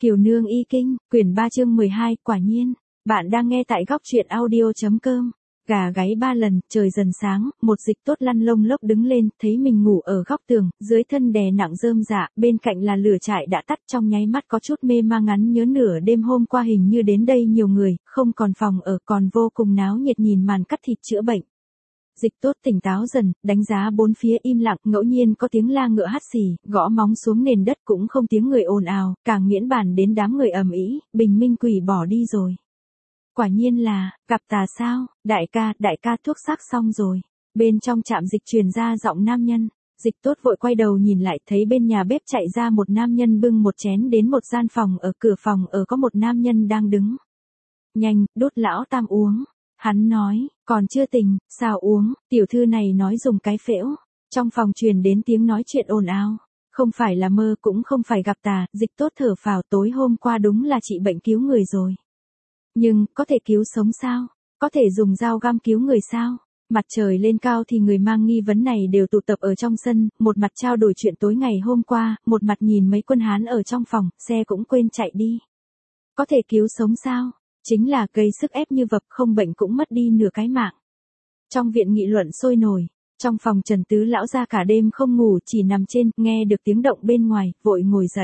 Kiều Nương Y Kinh, quyển 3 chương 12, quả nhiên. Bạn đang nghe tại góc truyện audio.com. Gà gáy 3 lần, trời dần sáng, một Dịch Tốt lăn lông lốc đứng lên, thấy mình ngủ ở góc tường, dưới thân đè nặng rơm rạ, bên cạnh là lửa trại đã tắt, trong nháy mắt có chút mê mang ngắn nhớ nửa đêm hôm qua hình như đến đây nhiều người, không còn phòng ở, còn vô cùng náo nhiệt nhìn màn cắt thịt chữa bệnh. Dịch Tốt tỉnh táo dần, đánh giá bốn phía im lặng, ngẫu nhiên có tiếng la ngựa hắt xì, gõ móng xuống nền đất cũng không tiếng người ồn ào, càng miễn bàn đến đám người ầm ĩ, bình minh quỷ bỏ đi rồi. Quả nhiên là, gặp tà sao, đại ca thuốc sắc xong rồi. Bên trong trạm dịch truyền ra giọng nam nhân, Dịch Tốt vội quay đầu nhìn lại thấy bên nhà bếp chạy ra một nam nhân bưng một chén đến một gian phòng ở cửa phòng ở có một nam nhân đang đứng. Nhanh, đốt lão tam uống. Hắn nói, còn chưa tỉnh, sao uống, tiểu thư này nói dùng cái phễu. Trong phòng truyền đến tiếng nói chuyện ồn ào. Không phải là mơ cũng không phải gặp tà, Dịch Tốt thở phào tối hôm qua đúng là trị bệnh cứu người rồi. Nhưng, có thể cứu sống sao? Có thể dùng dao găm cứu người sao? Mặt trời lên cao thì người mang nghi vấn này đều tụ tập ở trong sân, một mặt trao đổi chuyện tối ngày hôm qua, một mặt nhìn mấy quân Hán ở trong phòng, xe cũng quên chạy đi. Có thể cứu sống sao? Chính là gây sức ép như vập không bệnh cũng mất đi nửa cái mạng. Trong viện nghị luận sôi nổi, trong phòng Trần Tứ lão ra cả đêm không ngủ chỉ nằm trên, nghe được tiếng động bên ngoài, vội ngồi dậy.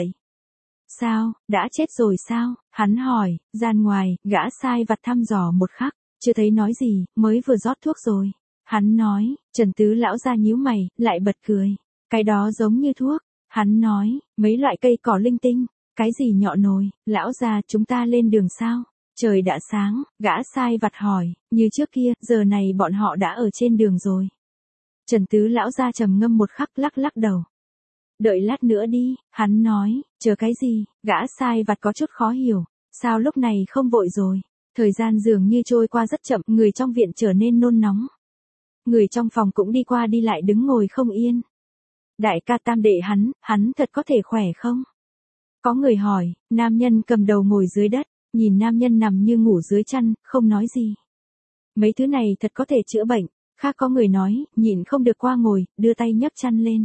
Sao, đã chết rồi sao? Hắn hỏi, gian ngoài, gã sai vặt thăm dò một khắc, chưa thấy nói gì, mới vừa rót thuốc rồi. Hắn nói, Trần Tứ lão ra nhíu mày, lại bật cười. Cái đó giống như thuốc. Hắn nói, mấy loại cây cỏ linh tinh, cái gì nhọ nồi, lão ra chúng ta lên đường sao? Trời đã sáng, gã sai vặt hỏi, như trước kia, giờ này bọn họ đã ở trên đường rồi. Trần Tứ lão ra trầm ngâm một khắc lắc đầu. Đợi lát nữa đi, hắn nói, chờ cái gì, gã sai vặt có chút khó hiểu, sao lúc này không vội rồi, thời gian dường như trôi qua rất chậm, người trong viện trở nên nôn nóng. Người trong phòng cũng đi qua đi lại đứng ngồi không yên. Đại ca tam đệ hắn thật có thể khỏe không? Có người hỏi, nam nhân cầm đầu ngồi dưới đất, nhìn nam nhân nằm như ngủ dưới chăn, không nói gì. Mấy thứ này thật có thể chữa bệnh, khác có người nói, nhịn không được qua ngồi, đưa tay nhấc chăn lên.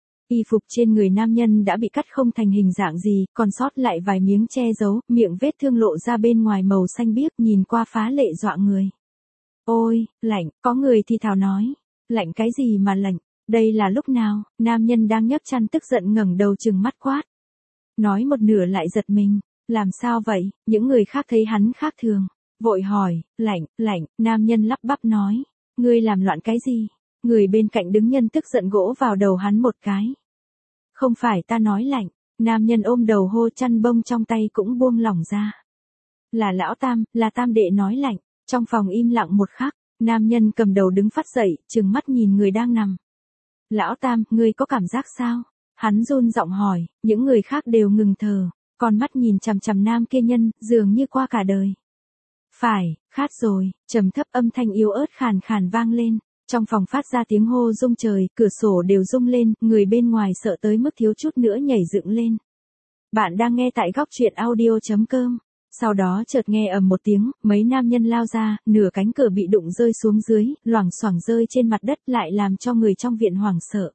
Y phục trên người nam nhân đã bị cắt không thành hình dạng gì, còn sót lại vài miếng che giấu, miệng vết thương lộ ra bên ngoài màu xanh biếc nhìn qua phá lệ dọa người. Ôi, lạnh, có người thì thào nói. Lạnh cái gì mà lạnh, đây là lúc nào, nam nhân đang nhấc chăn tức giận ngẩng đầu trừng mắt quát. Nói một nửa lại giật mình, làm sao vậy, những người khác thấy hắn khác thường. Vội hỏi, lạnh, nam nhân lắp bắp nói. Ngươi làm loạn cái gì? Người bên cạnh đứng nhân tức giận gỗ vào đầu hắn một cái. Không phải ta nói lạnh, nam nhân ôm đầu hô chăn bông trong tay cũng buông lỏng ra. Là lão tam, là tam đệ nói lạnh, trong phòng im lặng một khắc, nam nhân cầm đầu đứng phát dậy, trừng mắt nhìn người đang nằm. Lão tam, ngươi có cảm giác sao? Hắn run giọng hỏi, những người khác đều ngừng thở, con mắt nhìn chằm chằm nam kia nhân, dường như qua cả đời. Phải, khát rồi, trầm thấp âm thanh yếu ớt khàn khàn vang lên. Trong phòng phát ra tiếng hô rung trời, cửa sổ đều rung lên, người bên ngoài sợ tới mức thiếu chút nữa nhảy dựng lên. Bạn đang nghe tại góc truyện audio.com. Sau đó chợt nghe ầm một tiếng, mấy nam nhân lao ra, nửa cánh cửa bị đụng rơi xuống dưới, loảng xoảng rơi trên mặt đất lại làm cho người trong viện hoảng sợ.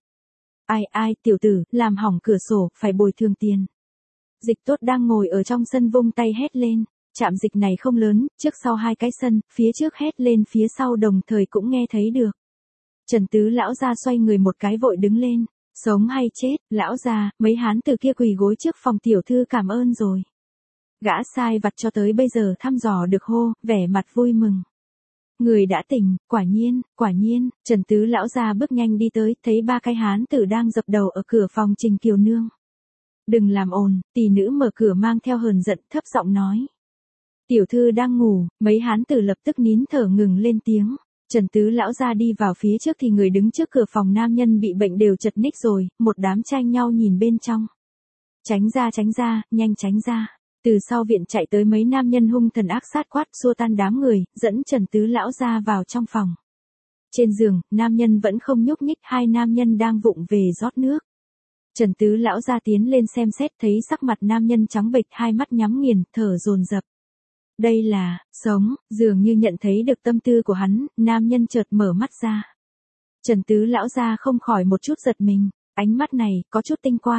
Ai, tiểu tử, làm hỏng cửa sổ, phải bồi thường tiền. Dịch Tốt đang ngồi ở trong sân vung tay hét lên. Trạm dịch này không lớn, trước sau hai cái sân, phía trước hét lên phía sau đồng thời cũng nghe thấy được. Trần Tứ lão ra xoay người một cái vội đứng lên. Sống hay chết, lão già, mấy hán từ kia quỳ gối trước phòng tiểu thư cảm ơn rồi. Gã sai vặt cho tới bây giờ thăm dò được hô, vẻ mặt vui mừng. Người đã tỉnh, quả nhiên, Trần Tứ lão ra bước nhanh đi tới, thấy ba cái hán tử đang dập đầu ở cửa phòng Trình Kiều Nương. Đừng làm ồn, tỷ nữ mở cửa mang theo hờn giận thấp giọng nói. Tiểu thư đang ngủ, mấy hán tử lập tức nín thở ngừng lên tiếng. Trần Tứ lão ra đi vào phía trước thì người đứng trước cửa phòng nam nhân bị bệnh đều chật ních rồi, một đám tranh nhau nhìn bên trong. Tránh ra, nhanh tránh ra. Từ sau viện chạy tới mấy nam nhân hung thần ác sát quát xua tan đám người, dẫn Trần Tứ lão ra vào trong phòng. Trên giường, nam nhân vẫn không nhúc nhích, hai nam nhân đang vụng về rót nước. Trần Tứ lão ra tiến lên xem xét thấy sắc mặt nam nhân trắng bệch, hai mắt nhắm nghiền, thở dồn dập. Đây là, sống, dường như nhận thấy được tâm tư của hắn, nam nhân chợt mở mắt ra. Trần Tứ lão ra không khỏi một chút giật mình, ánh mắt này, có chút tinh quang.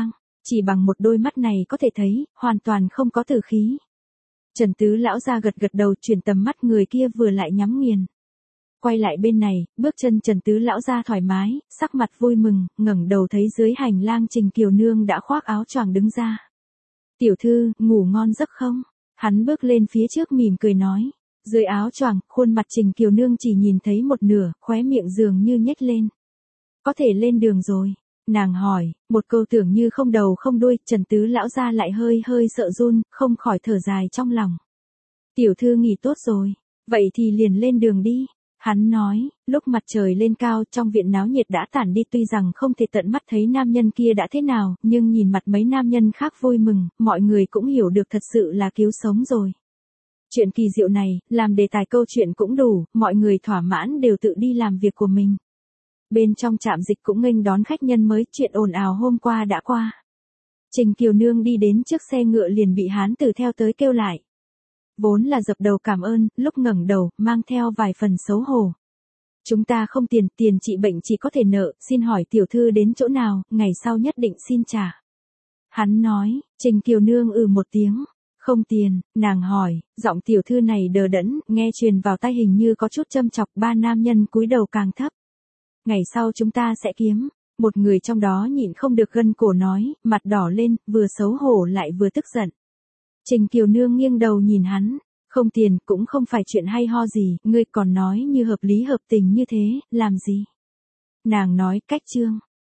chỉ bằng một đôi mắt này có thể thấy, hoàn toàn không có tử khí. Trần Tứ lão ra gật gật đầu, chuyển tầm mắt, người kia vừa lại nhắm nghiền. Quay lại bên này, bước chân Trần Tứ lão ra thoải mái, sắc mặt vui mừng, ngẩng đầu thấy dưới hành lang Trình Kiều Nương đã khoác áo choàng đứng ra. Tiểu thư, ngủ ngon giấc không? Hắn bước lên phía trước mỉm cười nói. Dưới áo choàng, khuôn mặt Trình Kiều Nương chỉ nhìn thấy một nửa, khóe miệng dường như nhếch lên. Có thể lên đường rồi. Nàng hỏi, một câu tưởng như không đầu không đuôi, Trần Tứ lão ra lại hơi hơi sợ run, không khỏi thở dài trong lòng. Tiểu thư nghỉ tốt rồi, vậy thì liền lên đường đi. Hắn nói, lúc mặt trời lên cao, trong viện náo nhiệt đã tản đi, tuy rằng không thể tận mắt thấy nam nhân kia đã thế nào, nhưng nhìn mặt mấy nam nhân khác vui mừng, mọi người cũng hiểu được thật sự là cứu sống rồi. Chuyện kỳ diệu này, làm đề tài câu chuyện cũng đủ, mọi người thỏa mãn đều tự đi làm việc của mình. Bên trong trạm dịch cũng nghênh đón khách nhân mới, chuyện ồn ào hôm qua đã qua. Trình Kiều Nương đi đến trước xe ngựa liền bị hán tử theo tới kêu lại. Vốn là dập đầu cảm ơn, lúc ngẩng đầu, mang theo vài phần xấu hổ. Chúng ta không tiền, tiền trị bệnh chỉ có thể nợ, xin hỏi tiểu thư đến chỗ nào, ngày sau nhất định xin trả. Hắn nói, Trình Kiều Nương một tiếng. Không tiền, nàng hỏi, giọng tiểu thư này đờ đẫn, nghe truyền vào tai hình như có chút châm chọc, ba nam nhân cúi đầu càng thấp. Ngày sau chúng ta sẽ kiếm, một người trong đó nhịn không được gân cổ nói, mặt đỏ lên, vừa xấu hổ lại vừa tức giận. Trình Kiều Nương nghiêng đầu nhìn hắn, không tiền cũng không phải chuyện hay ho gì, ngươi còn nói như hợp lý hợp tình như thế, làm gì? Nàng nói, cách chương.